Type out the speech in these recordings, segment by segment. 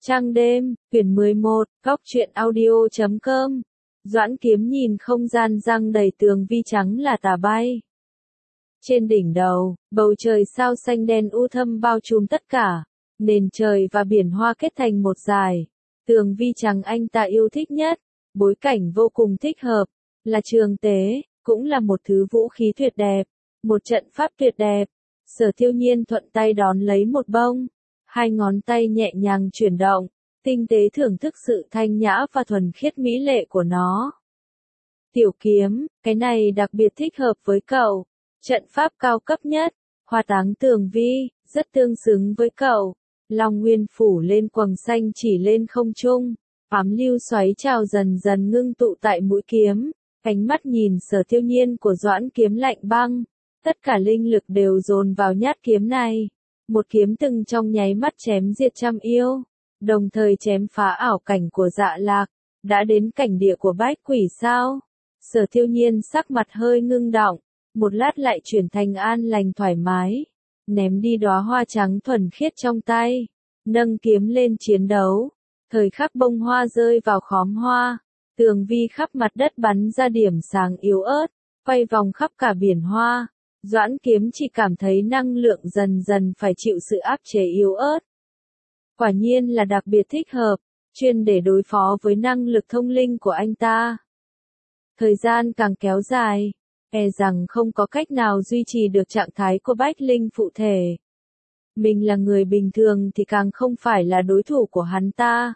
Trăng đêm, quyển 11, góc truyện audio.com. Doãn Kiếm nhìn không gian răng đầy tường vi trắng là tà bay. Trên đỉnh đầu, bầu trời sao xanh đen u thâm bao trùm tất cả, nền trời và biển hoa kết thành một dải. Tường vi trắng anh ta yêu thích nhất, bối cảnh vô cùng thích hợp, là trường tế, cũng là một thứ vũ khí tuyệt đẹp, một trận pháp tuyệt đẹp. Sở Thiêu Nhiên thuận tay đón lấy một bông, hai ngón tay nhẹ nhàng chuyển động, tinh tế thưởng thức sự thanh nhã và thuần khiết mỹ lệ của nó. Tiểu Kiếm, cái này đặc biệt thích hợp với cậu, trận pháp cao cấp nhất, hoa táng tường vi, rất tương xứng với cậu. Long Nguyên phủ lên quầng xanh chỉ lên không trung, ám lưu xoáy trào dần dần ngưng tụ tại mũi kiếm, ánh mắt nhìn Sở Thiêu Nhiên của Doãn Kiếm lạnh băng, tất cả linh lực đều dồn vào nhát kiếm này. Một kiếm từng trong nháy mắt chém diệt trăm yêu, đồng thời chém phá ảo cảnh của Dạ Lạc, đã đến cảnh địa của bách quỷ sao? Sở Thiêu Nhiên sắc mặt hơi ngưng động, một lát lại chuyển thành an lành thoải mái, ném đi đóa hoa trắng thuần khiết trong tay, nâng kiếm lên chiến đấu. Thời khắc bông hoa rơi vào khóm hoa, tường vi khắp mặt đất bắn ra điểm sáng yếu ớt, quay vòng khắp cả biển hoa. Doãn Kiếm chỉ cảm thấy năng lượng dần dần phải chịu sự áp chế yếu ớt. Quả nhiên là đặc biệt thích hợp, chuyên để đối phó với năng lực thông linh của anh ta. Thời gian càng kéo dài, e rằng không có cách nào duy trì được trạng thái của Bách Linh phụ thể. Mình là người bình thường thì càng không phải là đối thủ của hắn ta.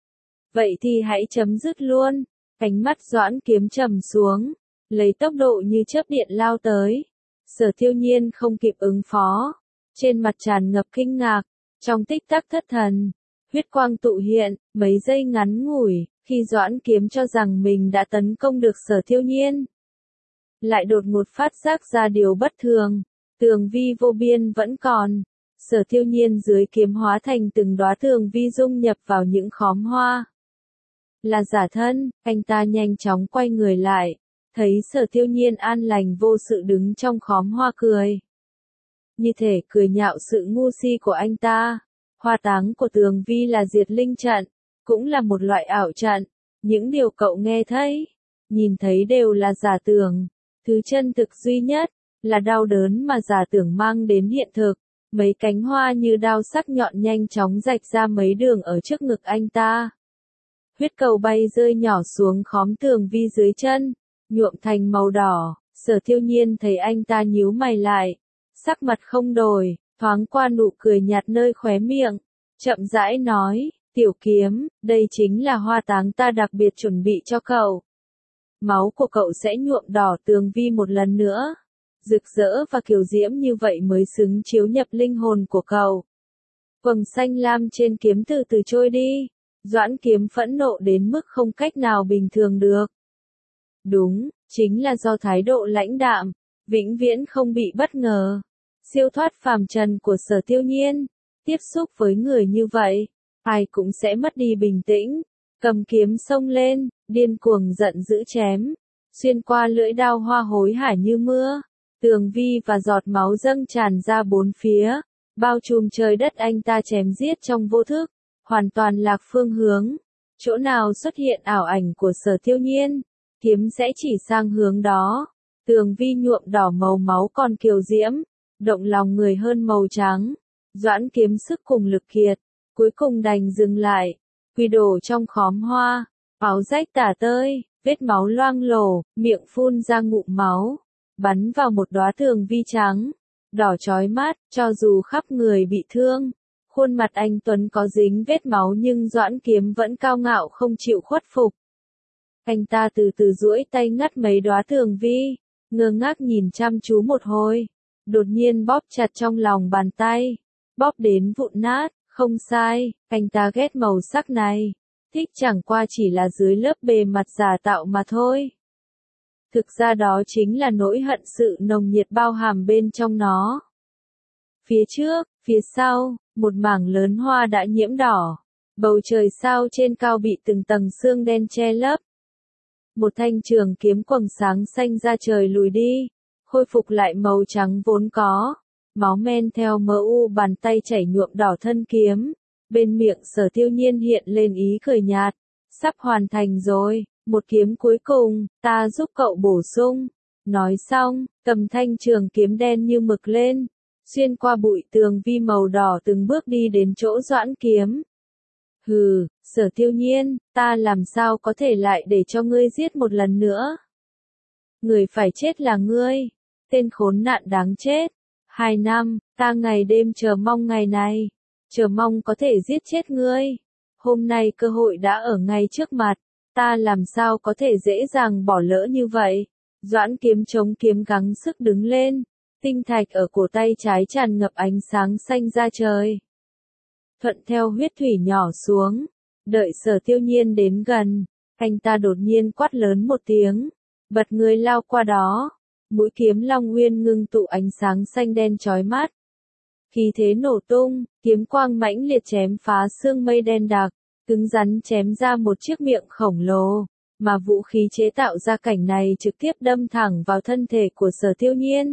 Vậy thì hãy chấm dứt luôn. Ánh mắt Doãn Kiếm trầm xuống, lấy tốc độ như chớp điện lao tới. Sở Thiêu Nhiên không kịp ứng phó, trên mặt tràn ngập kinh ngạc, trong tích tắc thất thần, huyết quang tụ hiện, mấy giây ngắn ngủi, khi Doãn Kiếm cho rằng mình đã tấn công được Sở Thiêu Nhiên. Lại đột ngột phát giác ra điều bất thường, tường vi vô biên vẫn còn, Sở Thiêu Nhiên dưới kiếm hóa thành từng đóa tường vi dung nhập vào những khóm hoa. Là giả thân, anh ta nhanh chóng quay người lại. Thấy Sở Thiêu Nhiên an lành vô sự đứng trong khóm hoa cười. Như thể cười nhạo sự ngu si của anh ta. Hoa táng của tường vi là diệt linh trận, cũng là một loại ảo trận. Những điều cậu nghe thấy, nhìn thấy đều là giả tưởng. Thứ chân thực duy nhất, là đau đớn mà giả tưởng mang đến hiện thực. Mấy cánh hoa như đao sắc nhọn nhanh chóng rạch ra mấy đường ở trước ngực anh ta. Huyết cầu bay rơi nhỏ xuống khóm tường vi dưới chân, nhuộm thành màu đỏ. Sở Thiêu Nhiên thấy anh ta nhíu mày lại, sắc mặt không đổi, thoáng qua nụ cười nhạt nơi khóe miệng, chậm rãi nói, Tiểu Kiếm, đây chính là hoa táng ta đặc biệt chuẩn bị cho cậu. Máu của cậu sẽ nhuộm đỏ tường vi một lần nữa, rực rỡ và kiều diễm như vậy mới xứng chiếu nhập linh hồn của cậu. Quầng xanh lam trên kiếm từ từ trôi đi, Doãn Kiếm phẫn nộ đến mức không cách nào bình thường được. Đúng, chính là do thái độ lãnh đạm, vĩnh viễn không bị bất ngờ. Siêu thoát phàm trần của Sở Thiêu Nhiên, tiếp xúc với người như vậy, ai cũng sẽ mất đi bình tĩnh, cầm kiếm xông lên, điên cuồng giận dữ chém, xuyên qua lưỡi đao hoa hối hả như mưa, tường vi và giọt máu dâng tràn ra bốn phía, bao trùm trời đất anh ta chém giết trong vô thức, hoàn toàn lạc phương hướng, chỗ nào xuất hiện ảo ảnh của Sở Thiêu Nhiên, kiếm sẽ chỉ sang hướng đó. Tường vi nhuộm đỏ màu máu còn kiều diễm, động lòng người hơn màu trắng. Doãn Kiếm sức cùng lực kiệt, cuối cùng đành dừng lại, quỳ đổ trong khóm hoa, áo rách tả tơi, vết máu loang lổ, miệng phun ra ngụm máu, bắn vào một đóa tường vi trắng, đỏ chói mắt, cho dù khắp người bị thương. Khuôn mặt anh Tuấn có dính vết máu nhưng Doãn Kiếm vẫn cao ngạo không chịu khuất phục. Anh ta từ từ duỗi tay ngắt mấy đóa tường vi, ngơ ngác nhìn chăm chú một hồi, đột nhiên bóp chặt trong lòng bàn tay, bóp đến vụn nát, không sai, anh ta ghét màu sắc này, thích chẳng qua chỉ là dưới lớp bề mặt giả tạo mà thôi. Thực ra đó chính là nỗi hận sự nồng nhiệt bao hàm bên trong nó. Phía trước, phía sau, một mảng lớn hoa đã nhiễm đỏ, bầu trời sao trên cao bị từng tầng sương đen che lấp. Một thanh trường kiếm quầng sáng xanh ra trời lùi đi, khôi phục lại màu trắng vốn có, máu men theo mờ u bàn tay chảy nhuộm đỏ thân kiếm, Bên miệng Sở Tiêu Nhiên hiện lên ý cười nhạt. Sắp hoàn thành rồi, một kiếm cuối cùng, ta giúp cậu bổ sung. Nói xong, cầm thanh trường kiếm đen như mực lên, xuyên qua bụi tường vi màu đỏ từng bước đi đến chỗ Doãn Kiếm. Hừ, Sở Tiêu Nhiên, ta làm sao có thể lại để cho ngươi giết một lần nữa? Người phải chết là ngươi, tên khốn nạn đáng chết. 2 năm, ta ngày đêm chờ mong ngày này, chờ mong có thể giết chết ngươi. Hôm nay cơ hội đã ở ngay trước mặt, ta làm sao có thể dễ dàng bỏ lỡ như vậy? Doãn Kiếm chống kiếm gắng sức đứng lên, tinh thạch ở cổ tay trái tràn ngập ánh sáng xanh ra trời. Thuận theo huyết thủy nhỏ xuống, đợi Sở Tiêu Nhiên đến gần, anh ta đột nhiên quát lớn một tiếng, bật người lao qua đó, mũi kiếm Long Nguyên ngưng tụ ánh sáng xanh đen chói mắt. Khí thế nổ tung, kiếm quang mãnh liệt chém phá sương mây đen đặc, cứng rắn chém ra một chiếc miệng khổng lồ, mà vũ khí chế tạo ra cảnh này trực tiếp đâm thẳng vào thân thể của Sở Tiêu Nhiên.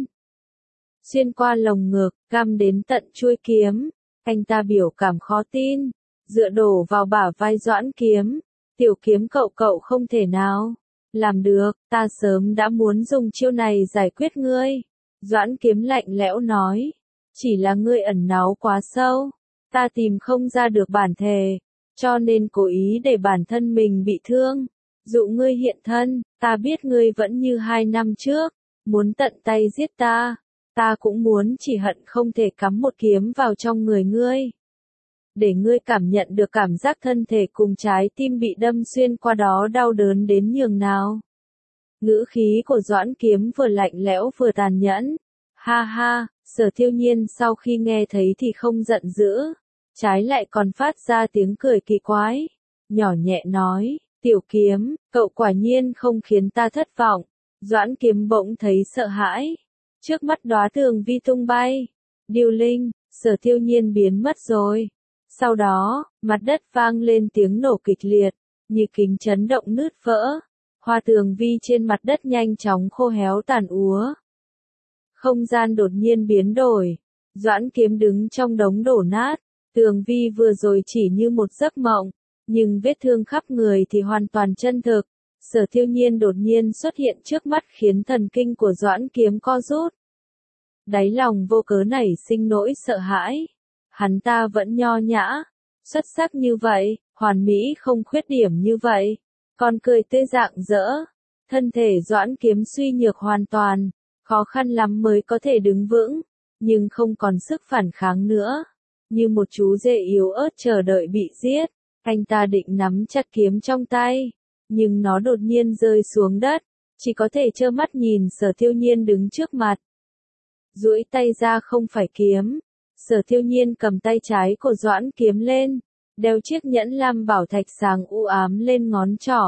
Xuyên qua lồng ngực, găm đến tận chuôi kiếm, anh ta biểu cảm khó tin, dựa đổ vào bả vai Doãn Kiếm, tiểu kiếm cậu không thể nào. Làm được, ta sớm đã muốn dùng chiêu này giải quyết ngươi. Doãn Kiếm lạnh lẽo nói, chỉ là ngươi ẩn náu quá sâu, ta tìm không ra được bản thể, cho nên cố ý để bản thân mình bị thương. Dụ ngươi hiện thân, ta biết ngươi vẫn như 2 năm trước, muốn tận tay giết ta, ta cũng muốn chỉ hận không thể cắm một kiếm vào trong người ngươi. Để ngươi cảm nhận được cảm giác thân thể cùng trái tim bị đâm xuyên qua đó đau đớn đến nhường nào. Ngữ khí của Doãn Kiếm vừa lạnh lẽo vừa tàn nhẫn. Ha ha, Sở Tiêu Nhiên sau khi nghe thấy thì không giận dữ, trái lại còn phát ra tiếng cười kỳ quái, nhỏ nhẹ nói, tiểu kiếm, cậu quả nhiên không khiến ta thất vọng. Doãn Kiếm bỗng thấy sợ hãi, trước mắt đóa tường vi tung bay, điêu linh, Sở Tiêu Nhiên biến mất rồi. Sau đó, mặt đất vang lên tiếng nổ kịch liệt, như kính chấn động nứt vỡ, hoa tường vi trên mặt đất nhanh chóng khô héo tàn úa. Không gian đột nhiên biến đổi, Doãn Kiếm đứng trong đống đổ nát, tường vi vừa rồi chỉ như một giấc mộng, nhưng vết thương khắp người thì hoàn toàn chân thực. Sở Tiêu Nhiên đột nhiên xuất hiện trước mắt khiến thần kinh của Doãn Kiếm co rút. Đáy lòng vô cớ nảy sinh nỗi sợ hãi. Hắn ta vẫn nho nhã, xuất sắc như vậy, hoàn mỹ không khuyết điểm như vậy, còn cười tươi rạng rỡ. Thân thể Doãn Kiếm suy nhược hoàn toàn, khó khăn lắm mới có thể đứng vững, nhưng không còn sức phản kháng nữa. Như một chú dê yếu ớt chờ đợi bị giết, anh ta định nắm chặt kiếm trong tay, nhưng nó đột nhiên rơi xuống đất, chỉ có thể trơ mắt nhìn Sở Tiêu Nhiên đứng trước mặt. Duỗi tay ra không phải kiếm, Sở Tiêu Nhiên cầm tay trái của Doãn Kiếm lên, đeo chiếc nhẫn lam bảo thạch sáng u ám lên ngón trỏ.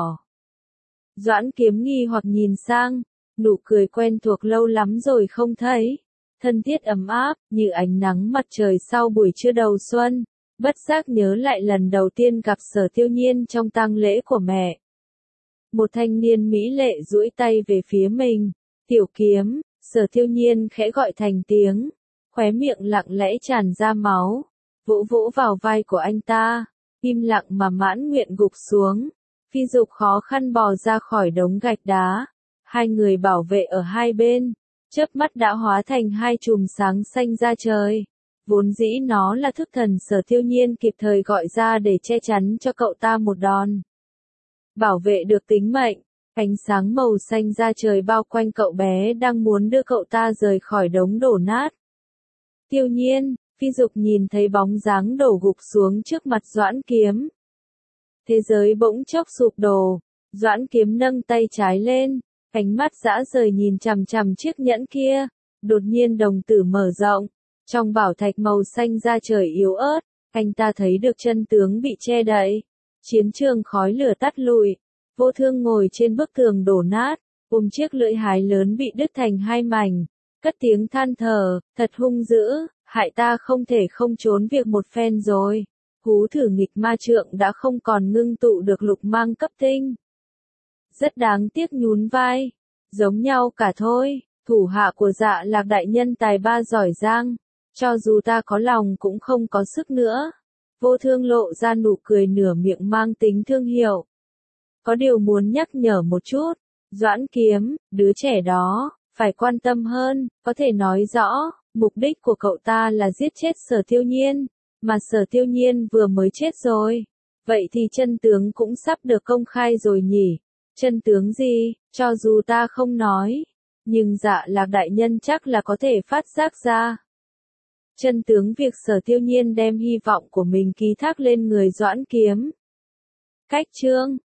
Doãn Kiếm nghi hoặc nhìn sang, nụ cười quen thuộc lâu lắm rồi không thấy, thân thiết ấm áp, như ánh nắng mặt trời sau buổi trưa đầu xuân, bất giác nhớ lại lần đầu tiên gặp Sở Tiêu Nhiên trong tang lễ của mẹ. Một thanh niên mỹ lệ duỗi tay về phía mình, tiểu kiếm, Sở Tiêu Nhiên khẽ gọi thành tiếng, khóe miệng lặng lẽ tràn ra máu, vỗ vỗ vào vai của anh ta, im lặng mà mãn nguyện gục xuống. Phi Dục khó khăn bò ra khỏi đống gạch đá, hai người bảo vệ ở hai bên, chớp mắt đã hóa thành hai chùm sáng xanh ra trời. Vốn dĩ nó là thức thần Sở Tiêu Nhiên kịp thời gọi ra để che chắn cho cậu ta một đòn. Bảo vệ được tính mệnh, ánh sáng màu xanh ra trời bao quanh cậu bé đang muốn đưa cậu ta rời khỏi đống đổ nát. Tiêu Nhiên, Phi Dục nhìn thấy bóng dáng đổ gục xuống trước mặt Doãn Kiếm. Thế giới bỗng chốc sụp đổ, Doãn Kiếm nâng tay trái lên, ánh mắt dã rời nhìn chằm chằm chiếc nhẫn kia, đột nhiên đồng tử mở rộng, trong bảo thạch màu xanh da trời yếu ớt, anh ta thấy được chân tướng bị che đậy. Chiến trường khói lửa tắt lụi, Vô Thương ngồi trên bức tường đổ nát, ôm chiếc lưỡi hái lớn bị đứt thành hai mảnh, cất tiếng than thở, thật hung dữ, hại ta không thể không trốn việc một phen rồi. Hú thử nghịch ma trượng đã không còn ngưng tụ được lục mang cấp tinh. Rất đáng tiếc nhún vai, giống nhau cả thôi, thủ hạ của Dạ Lạc đại nhân tài ba giỏi giang, cho dù ta có lòng cũng không có sức nữa. Vô Thương lộ ra nụ cười nửa miệng mang tính thương hiệu. Có điều muốn nhắc nhở một chút, Doãn Kiếm, đứa trẻ đó, phải quan tâm hơn, có thể nói rõ, mục đích của cậu ta là giết chết Sở Tiêu Nhiên, mà Sở Tiêu Nhiên vừa mới chết rồi. Vậy thì chân tướng cũng sắp được công khai rồi nhỉ? Chân tướng gì, cho dù ta không nói, nhưng Dạ Lạc đại nhân chắc là có thể phát giác ra. Chân tướng việc Sở Tiêu Nhiên đem hy vọng của mình ký thác lên người Doãn Kiếm. Cách chương